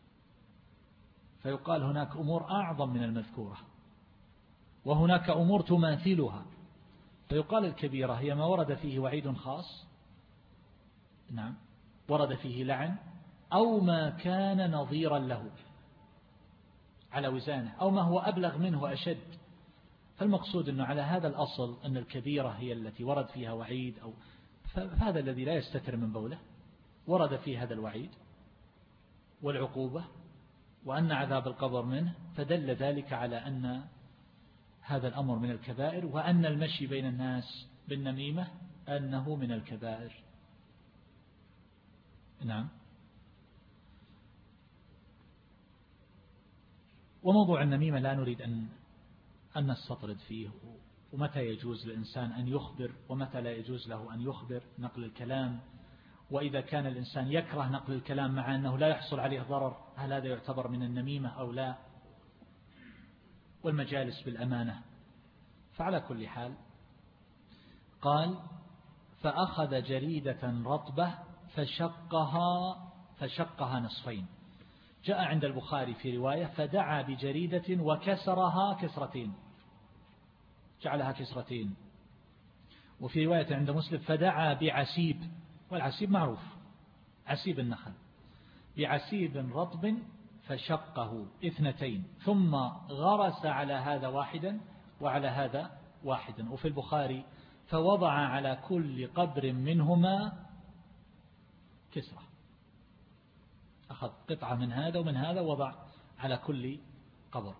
فيقال هناك أمور أعظم من المذكورة، وهناك أمور تماثلها. فيقال الكبيرة هي ما ورد فيه وعيد خاص، نعم، ورد فيه لعن، أو ما كان نظيرا له على وزانه، أو ما هو أبلغ منه وأشد. فالمقصود أنه على هذا الأصل أن الكبيرة هي التي ورد فيها وعيد، أو فهذا الذي لا يستتر من بوله ورد فيه هذا الوعيد والعقوبة، وأن عذاب القبر منه، فدل ذلك على أن هذا الأمر من الكبائر، وأن المشي بين الناس بالنميمة أنه من الكبائر. نعم. وموضوع النميمة لا نريد أن أن نستطرد فيه، ومتى يجوز للإنسان أن يخبر ومتى لا يجوز له أن يخبر، نقل الكلام، وإذا كان الإنسان يكره نقل الكلام مع أنه لا يحصل عليه ضرر، هل هذا يعتبر من النميمة أو لا؟ والمجالس بالأمانة. فعلى كل حال قال: فأخذ جريدة رطبة فشقها فشقها نصفين. جاء عند البخاري في رواية: فدعا بجريدة وكسرها كسرتين، جعلها كسرتين. وفي رواية عند مسلم: فدعا بعسيب، والعسيب معروف عسيب النخل، بعسيب رطب فشقه اثنتين، ثم غرس على هذا واحدا وعلى هذا واحدا. وفي البخاري: فوضع على كل قبر منهما كسرة، أخذ قطعة من هذا ومن هذا وضع على كل قبر.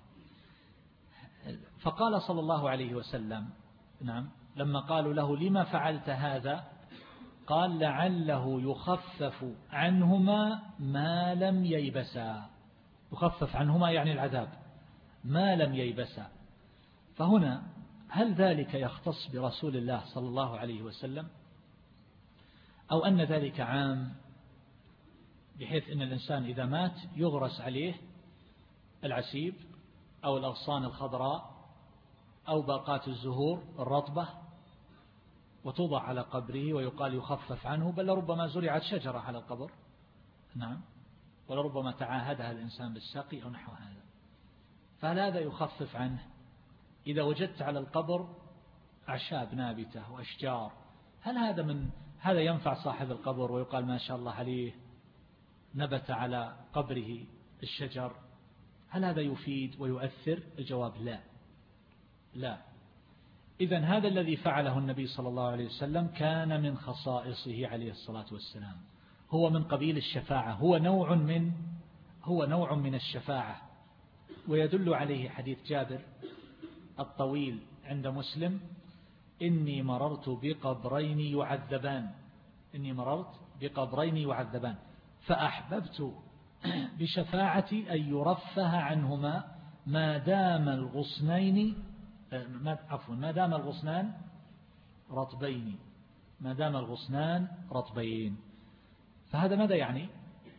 فقال صلى الله عليه وسلم، نعم، لما قالوا له: لما فعلت هذا؟ قال: لعله يخفف عنهما ما لم ييبسا. يخفف عنهما يعني العذاب، ما لم ييبسا. فهنا هل ذلك يختص برسول الله صلى الله عليه وسلم، أو أن ذلك عام بحيث أن الإنسان إذا مات يغرس عليه العسيب أو الأغصان الخضراء أو باقات الزهور الرطبة وتوضع على قبره ويقال يخفف عنه، بل ربما زرعت شجرة على القبر، نعم، ولربما تعاهدها الإنسان بالسقي أو نحو هذا. فهل هذا يخفف عنه؟ إذا وجدت على القبر أعشاب نابتة وأشجار، هل هذا من هذا ينفع صاحب القبر ويقال ما شاء الله عليه نبت على قبره الشجر؟ هل هذا يفيد ويؤثر؟ الجواب لا لا. إذن هذا الذي فعله النبي صلى الله عليه وسلم كان من خصائصه عليه الصلاة والسلام، هو من قبيل الشفاعة، هو نوع من هو نوع من الشفاعة. ويدل عليه حديث جابر الطويل عند مسلم: إني مررت بقبرين يعذبان إني مررت بقبرين يعذبان فأحببت بشفاعتي أن يرفه عنهما ما دام الغصنين عفوا ما دام الغصنان رطبين ما دام الغصنان رطبين. فهذا ماذا يعني؟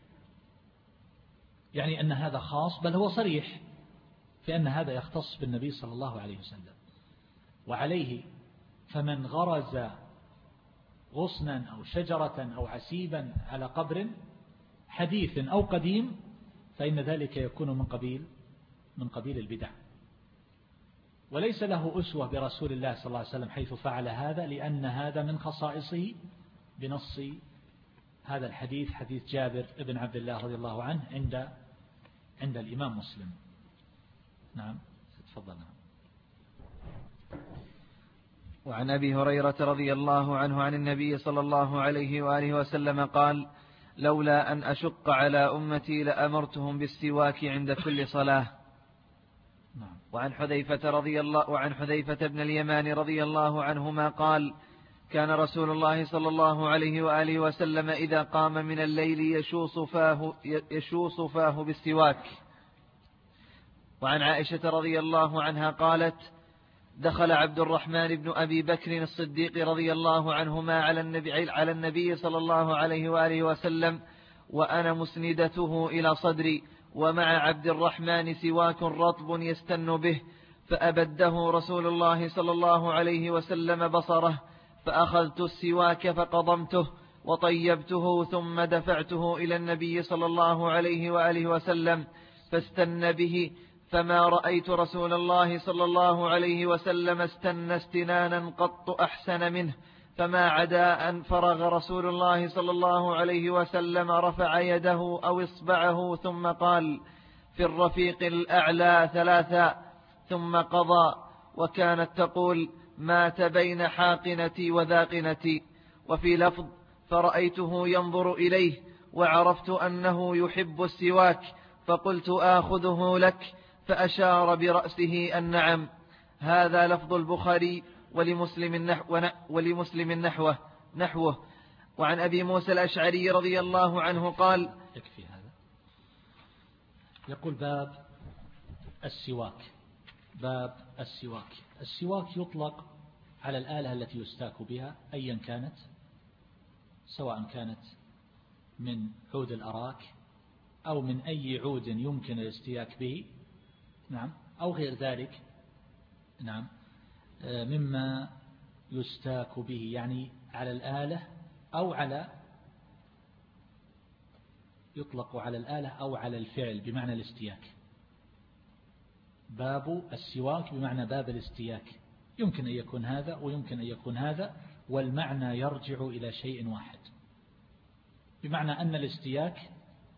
يعني أن هذا خاص، بل هو صريح في أن هذا يختص بالنبي صلى الله عليه وسلم. وعليه فمن غرز غصنا أو شجرة أو عسيبا على قبر حديث أو قديم فإن ذلك يكون من قبيل من قبيل البدع، وليس له أسوة برسول الله صلى الله عليه وسلم حيث فعل هذا، لأن هذا من خصائصه بنص هذا الحديث، حديث جابر بن عبد الله رضي الله عنه عند عند الإمام مسلم. نعم تفضل. وعن أبي هريرة رضي الله عنه عن النبي صلى الله عليه وآله وسلم قال: لولا أن أشق على أمتي لأمرتهم بالسواك عند كل صلاة. وعن حذيفة رضي الله وعن حذيفة بن اليمان رضي الله عنهما قال: كان رسول الله صلى الله عليه وآله وسلم إذا قام من الليل يشوص فاه, يشوص فاه بالسواك. وعن عائشة رضي الله عنها قالت: دخل عبد الرحمن بن أبي بكر الصديق رضي الله عنهما على النبي, على النبي صلى الله عليه وآله وسلم وأنا مسندته إلى صدري، ومع عبد الرحمن سواك رطب يستن به، فأبده رسول الله صلى الله عليه وسلم بصره، فأخذت السواك فقضمته وطيبته ثم دفعته إلى النبي صلى الله عليه وآله وسلم فاستن به، فما رأيت رسول الله صلى الله عليه وسلم استن استنانا قط أحسن منه، فما عدا أن فرغ رسول الله صلى الله عليه وسلم رفع يده أو إصبعه ثم قال: في الرفيق الأعلى ثلاثا، ثم قضى. وكانت تقول: مات بين حاقنتي وذاقنتي. وفي لفظ: فرأيته ينظر إليه وعرفت أنه يحب السواك، فقلت: آخذه لك؟ فأشار برأسه النعم. هذا لفظ البخاري ولمسلم نحو ولمسلم نحوه نحوه. وعن أبي موسى الأشعري رضي الله عنه قال: يكفي هذا. يقول: باب السواك. باب السواك. السواك يطلق على الآلة التي يستاك بها أيا كانت، سواء كانت من عود الأراك أو من أي عود يمكن الاستياك به، نعم، أو غير ذلك، نعم، مما يستاك به، يعني على الآلة أو على يطلق على الآلة أو على الفعل بمعنى الاستياك. باب السواك بمعنى باب الاستياك، يمكن أن يكون هذا ويمكن أن يكون هذا، والمعنى يرجع إلى شيء واحد، بمعنى أن الاستياك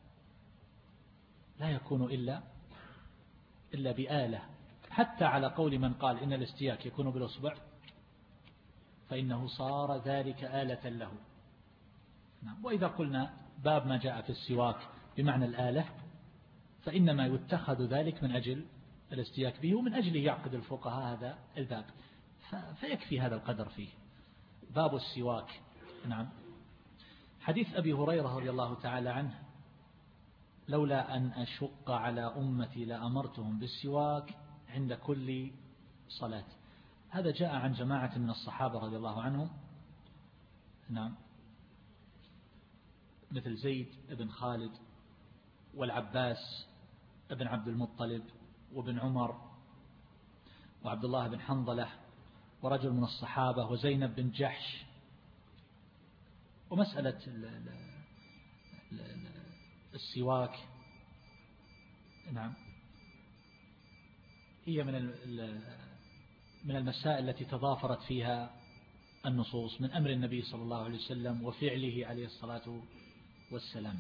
لا يكون إلا إلا بآلة. حتى على قول من قال إن الاستياك يكون بالأصبع فإنه صار ذلك آلة له. وإذا قلنا باب ما جاء في السواك بمعنى الآلة فإنما يتخذ ذلك من أجل الاستياك به، ومن أجله يعقد الفقهاء هذا الباب، فيكفي هذا القدر فيه. باب السواك. نعم. حديث أبي هريرة رضي الله تعالى عنه: لولا أن أشق على أمتي لأمرتهم بالسواك عند كل صلاة. هذا جاء عن جماعة من الصحابة رضي الله عنهم، نعم، مثل زيد بن خالد والعباس بن عبد المطلب وابن عمر وعبد الله بن حنظلة ورجل من الصحابة وزينب بن جحش. ومسألة السواك، نعم، هي من من المسائل التي تضافرت فيها النصوص من أمر النبي صلى الله عليه وسلم وفعله عليه الصلاة والسلام.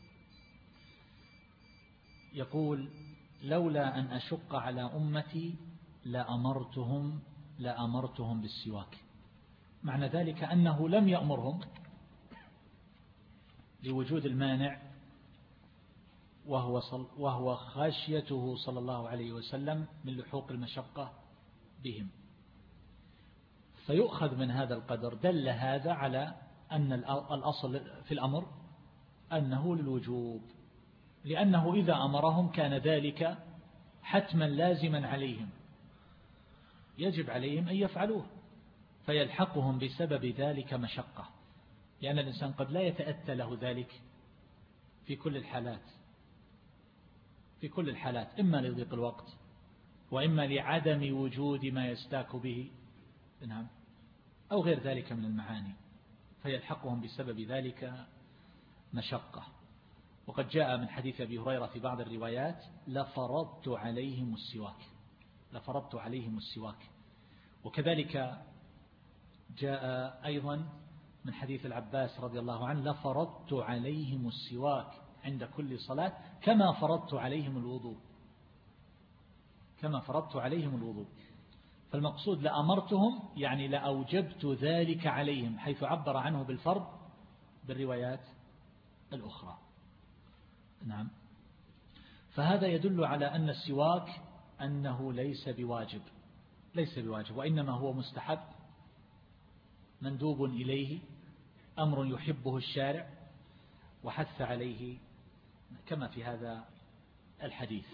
يقول: لولا أن أشق على أمتي لأمرتهم لأمرتهم بالسواك. معنى ذلك أنه لم يأمرهم لوجود المانع، وهو, صل وهو خشيته صلى الله عليه وسلم من لحوق المشقة بهم. فيؤخذ من هذا القدر دل هذا على أن الأصل في الأمر أنه للوجوب، لأنه إذا أمرهم كان ذلك حتما لازما عليهم، يجب عليهم أن يفعلوه، فيلحقهم بسبب ذلك مشقة، لأن الإنسان قد لا يتأتى له ذلك في كل الحالات في كل الحالات إما لضيق الوقت وإما لعدم وجود ما يستاك به، نعم، أو غير ذلك من المعاني، فيلحقهم بسبب ذلك مشقة. وقد جاء من حديث أبي هريرة في بعض الروايات: لفرضت عليهم السواك لفرضت عليهم السواك. وكذلك جاء أيضا من حديث العباس رضي الله عنه: لفرضت عليهم السواك عند كل صلاة كما فرضت عليهم الوضوء كما فرضت عليهم الوضوء. فالمقصود لأمرتهم يعني لأوجبت ذلك عليهم، حيث عبر عنه بالفرض بالروايات الأخرى. نعم. فهذا يدل على أن السواك أنه ليس بواجب ليس بواجب وإنما هو مستحب مندوب إليه، أمر يحبه الشارع وحث عليه كما في هذا الحديث.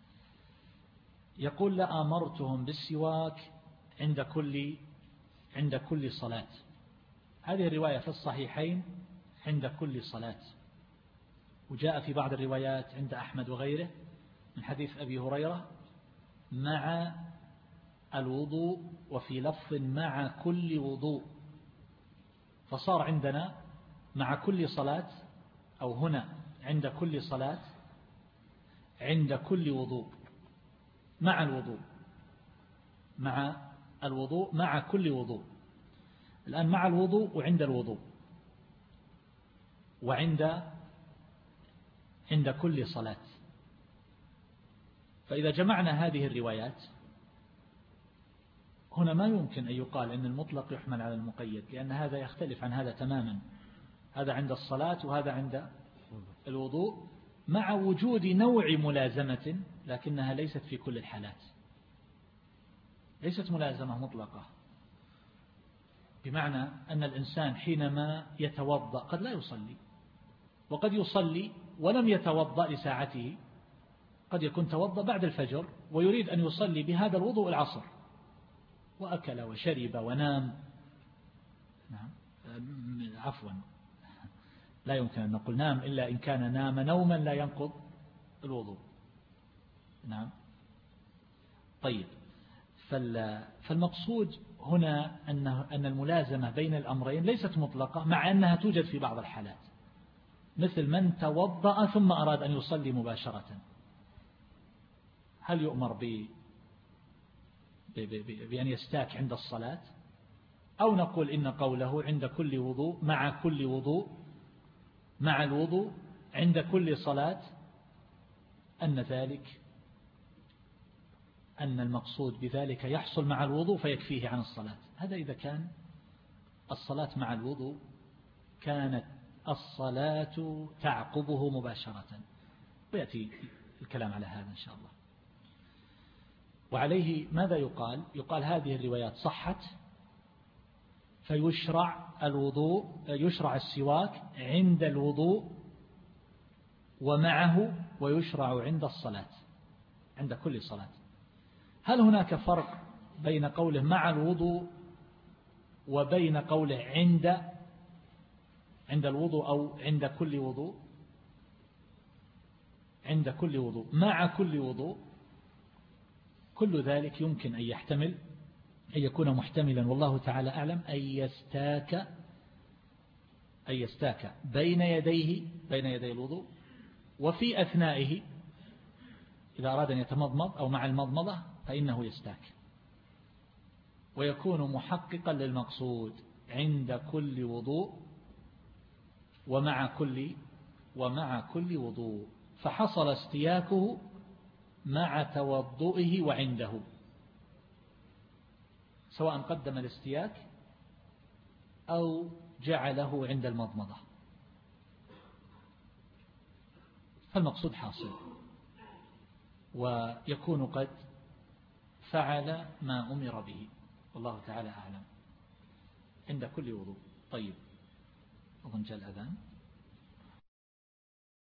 يقول: لأمرتهم بالسواك عند كل عند كل صلاة. هذه الرواية في الصحيحين عند كل صلاة، وجاء في بعض الروايات عند أحمد وغيره من حديث أبي هريرة مع الوضوء، وفي لفظ مع كل وضوء. فصار عندنا مع كل صلاة، أو هنا عند كل صلاة، عند كل وضوء، مع الوضوء مع الوضوء مع كل وضوء. الآن مع الوضوء وعند الوضوء وعند عند كل صلاة. فإذا جمعنا هذه الروايات هنا ما يمكن أن يقال أن المطلق يحمل على المقيد، لأن هذا يختلف عن هذا تماما. هذا عند الصلاة وهذا عند الوضوء، مع وجود نوع ملازمة، لكنها ليست في كل الحالات، ليست ملازمة مطلقة. بمعنى أن الإنسان حينما يتوضأ قد لا يصلي، وقد يصلي ولم يتوضأ لساعته، قد يكون توضأ بعد الفجر ويريد أن يصلي بهذا الوضوء العصر، وأكل وشرب ونام. نعم، عفوا، لا يمكن أن نقول نام إلا إن كان نام نوما لا ينقض الوضوء. نعم. طيب، فالمقصود هنا أن الملازمة بين الأمرين ليست مطلقة، مع أنها توجد في بعض الحالات، مثل من توضأ ثم أراد أن يصلي مباشرة، هل يؤمر ب بأن يستاك عند الصلاة، أو نقول إن قوله عند كل وضوء مع كل وضوء مع الوضوء عند كل صلاة أن ذلك أن المقصود بذلك يحصل مع الوضوء فيكفيه عن الصلاة. هذا إذا كان الصلاة مع الوضوء كانت الصلاة تعقبه مباشرة، ويأتي الكلام على هذا إن شاء الله. وعليه ماذا يقال؟ يقال هذه الروايات صحت، فيشرع الوضوء يشرع السواك عند الوضوء ومعه، ويشرع عند الصلاة، عند كل صلاة. هل هناك فرق بين قوله مع الوضوء وبين قوله عند عند الوضوء أو عند كل وضوء؟ عند كل وضوء، مع كل وضوء، كل ذلك يمكن أن يحتمل أن يكون محتملا، والله تعالى أعلم، أن يستاك أن يستاك بين يديه بين يدي الوضوء، وفي أثنائه إذا أراد أن يتمضمض أو مع المضمضة فإنه يستاك، ويكون محققا للمقصود عند كل وضوء ومع كل ومع كل وضوء، فحصل استياكه مع توضؤه وعنده، سواء قدم الاستياك أو جعله عند المضمضة، فالمقصود حاصل، ويكون قد فعل ما أمر به، والله تعالى أعلم، عند كل وضوء. طيب، أظن جاء الأذان.